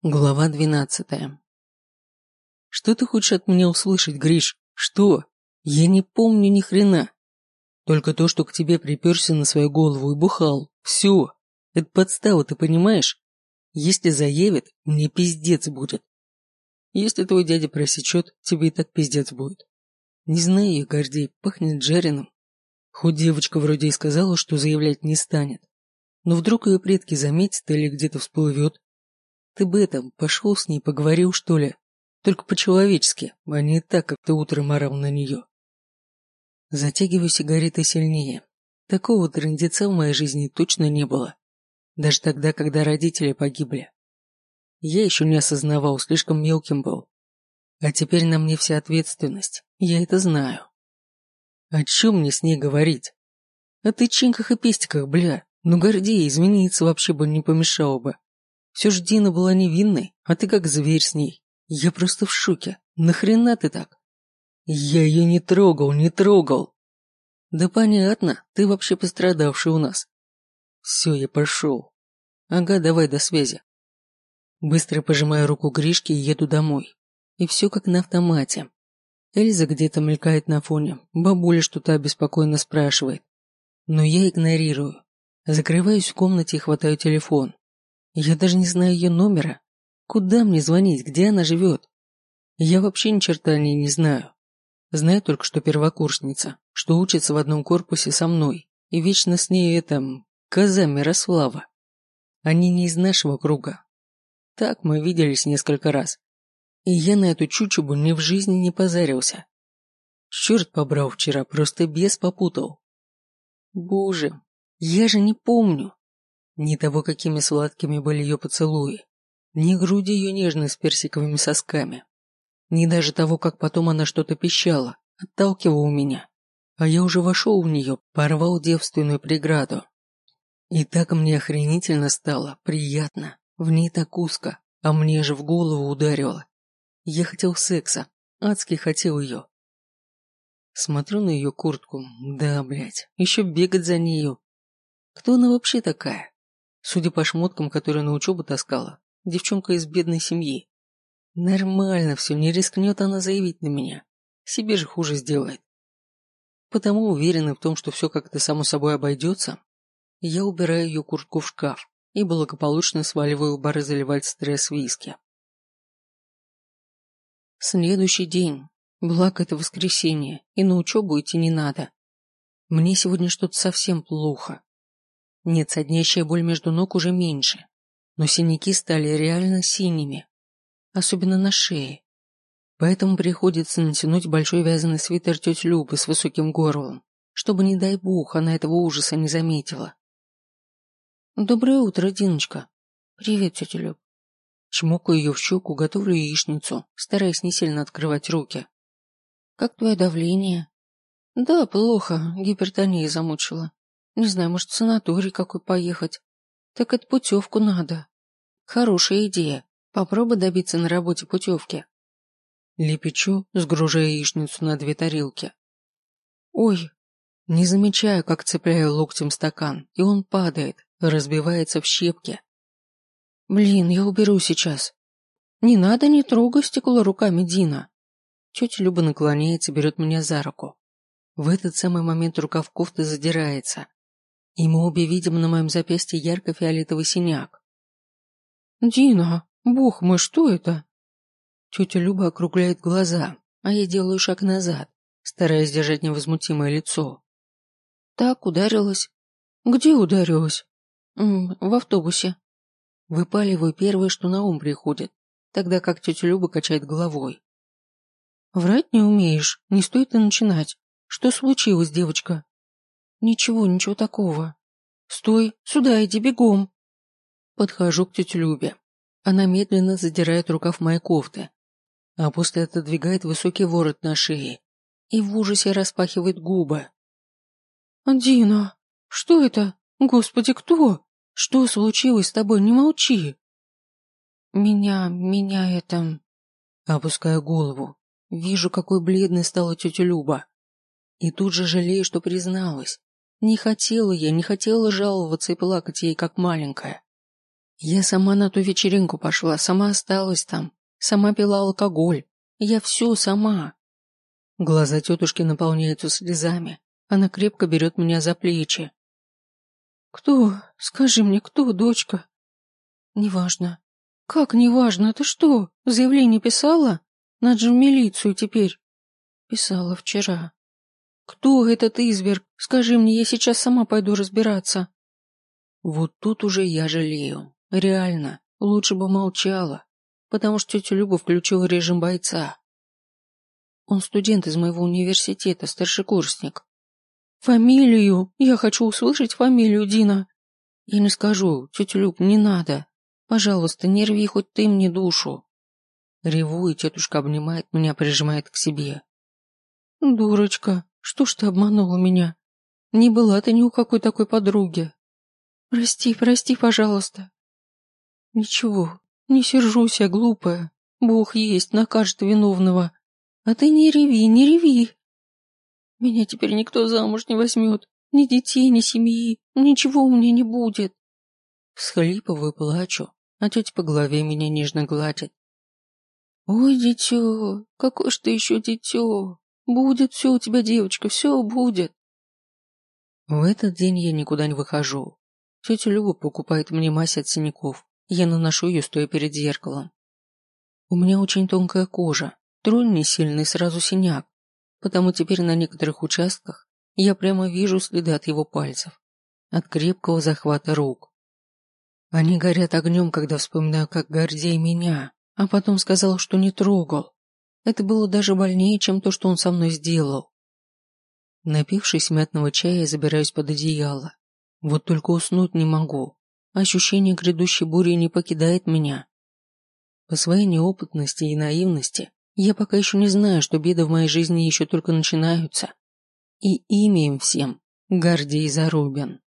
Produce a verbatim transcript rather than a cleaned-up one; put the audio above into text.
Глава двенадцатая. Что ты хочешь от меня услышать, Гриш? Что? Я не помню ни хрена. Только то, что к тебе приперся на свою голову и бухал. Все. Это подстава, ты понимаешь? Если заявит, мне пиздец будет. Если твой дядя просечет, тебе и так пиздец будет. Не знаю я, Гордей, пахнет жареным. Хоть девочка вроде и сказала, что заявлять не станет. Но вдруг ее предки заметят или где-то всплывет. Ты бы это, пошел с ней, поговорил, что ли? Только по-человечески, а не так, как ты утром орал на нее. Затягиваю сигареты сильнее. Такого трындеца в моей жизни точно не было. Даже тогда, когда родители погибли. Я еще не осознавал, слишком мелким был. А теперь на мне вся ответственность, я это знаю. О чем мне с ней говорить? О тычинках и пестиках, бля. Ну, Гордей, извиниться вообще бы не помешало бы. Все ж Дина была невинной, а ты как зверь с ней. Я просто в шоке. Нахрена ты так? Я ее не трогал, не трогал. Да понятно, ты вообще пострадавший у нас. Все, я пошел. Ага, давай, до связи. Быстро пожимаю руку Гришки и еду домой. И все как на автомате. Эльза где-то мелькает на фоне, бабуля что-то обеспокоенно спрашивает. Но я игнорирую. Закрываюсь в комнате и хватаю телефон. Я даже не знаю ее номера. Куда мне звонить, где она живет? Я вообще ни черта о ней не знаю. Знаю только, что первокурсница, что учится в одном корпусе со мной, и вечно с ней это... коза Мирослава. Они не из нашего круга. Так мы виделись несколько раз. И я на эту чучубу ни в жизни не позарился. Черт побрал вчера, просто бес попутал. Боже, я же не помню. Ни того, какими сладкими были ее поцелуи, ни груди ее нежной с персиковыми сосками, ни даже того, как потом она что-то пищала, отталкивала меня, а я уже вошел в нее, порвал девственную преграду. И так мне охренительно стало, приятно, в ней так узко, а мне же в голову ударило. Я хотел секса, адски хотел ее. Смотрю на ее куртку, да, блядь, еще бегать за нею. Кто она вообще такая? Судя по шмоткам, которые на учебу таскала, девчонка из бедной семьи. Нормально все, не рискнет она заявить на меня. Себе же хуже сделает. Потому, уверенный в том, что все как-то само собой обойдется, я убираю ее куртку в шкаф и благополучно сваливаю в бар и заливать стресс виски. Следующий день. Благо это воскресенье, и на учебу идти не надо. Мне сегодня что-то совсем плохо. Нет, соднящая боль между ног уже меньше, но синяки стали реально синими, особенно на шее. Поэтому приходится натянуть большой вязаный свитер тети Любы с высоким горлом, чтобы, не дай бог, она этого ужаса не заметила. «Доброе утро, Диночка». «Привет, тетя Люб». Чмокаю ее в щеку, готовлю яичницу, стараясь не сильно открывать руки. «Как твое давление?» «Да, плохо, гипертония замучила. Не знаю, может, в санаторий какой поехать. Так это путевку надо. Хорошая идея. Попробуй добиться на работе путевки». Лепечу, сгружая яичницу на две тарелки. Ой, не замечаю, как цепляю локтем стакан, и он падает, разбивается в щепки. Блин, я уберу сейчас. Не надо, не трогай стекло руками, Дина. Тетя Люба наклоняется, берет меня за руку. В этот самый момент рукав кофты задирается, и мы обе видим на моем запястье ярко-фиолетовый синяк. «Дина, бог мой, что это?» Тетя Люба округляет глаза, а я делаю шаг назад, стараясь держать невозмутимое лицо. «Так, ударилась». «Где ударилась?» М, «В автобусе». Выпаливаю первое, что на ум приходит, тогда как тетя Люба качает головой. «Врать не умеешь, не стоит и начинать. Что случилось, девочка?» «Ничего, ничего такого». «Стой, сюда иди, бегом». Подхожу к тете Любе. Она медленно задирает рукав моей кофты, а после отодвигает высокий ворот на шее и в ужасе распахивает губы. «Дина, что это? Господи, кто? Что случилось с тобой? Не молчи!» «Меня, меня это...» Опускаю голову. Вижу, какой бледной стала тетя Люба. И тут же жалею, что призналась. Не хотела я, не хотела жаловаться и плакать ей, как маленькая. Я сама на ту вечеринку пошла, сама осталась там, сама пила алкоголь. Я все сама. Глаза тетушки наполняются слезами. Она крепко берет меня за плечи. «Кто? Скажи мне, кто, дочка?» «Неважно». «Как неважно? Ты что, заявление писала? Надо же в милицию теперь». «Писала вчера». «Кто этот изверг? Скажи мне, я сейчас сама пойду разбираться». Вот тут уже я жалею. Реально, лучше бы молчала, потому что тетя Люба включила режим бойца. Он студент из моего университета, старшекурсник. Фамилию? Я хочу услышать фамилию, Дина. Я не скажу, тетя Люб, не надо. Пожалуйста, не рви хоть ты мне душу. Реву, и тетушка обнимает меня, прижимает к себе. Дурочка, что ж ты обманула меня? Не была ты ни у какой такой подруги. Прости, прости, пожалуйста. Ничего, не сержусь я, глупая. Бог есть, накажет виновного. А ты не реви, не реви. Меня теперь никто замуж не возьмет. Ни детей, ни семьи. Ничего у меня не будет. Всхлипываю, плачу, а тетя по голове меня нежно гладит. Ой, дитё, какое ж ты еще дитё. Будет все у тебя, девочка, все будет. В этот день я никуда не выхожу. Тетя Люба покупает мне мазь от синяков. Я наношу ее, стоя перед зеркалом. У меня очень тонкая кожа, тронь не сильный, сразу синяк, потому теперь на некоторых участках я прямо вижу следы от его пальцев, от крепкого захвата рук. Они горят огнем, когда вспоминаю, как Гордей меня, а потом сказал, что не трогал. Это было даже больнее, чем то, что он со мной сделал. Напившись мятного чая, я забираюсь под одеяло. Вот только уснуть не могу. Ощущение грядущей бури не покидает меня. По своей неопытности и наивности я пока еще не знаю, что беды в моей жизни еще только начинаются. И имя им всем — Гордей Зарубин.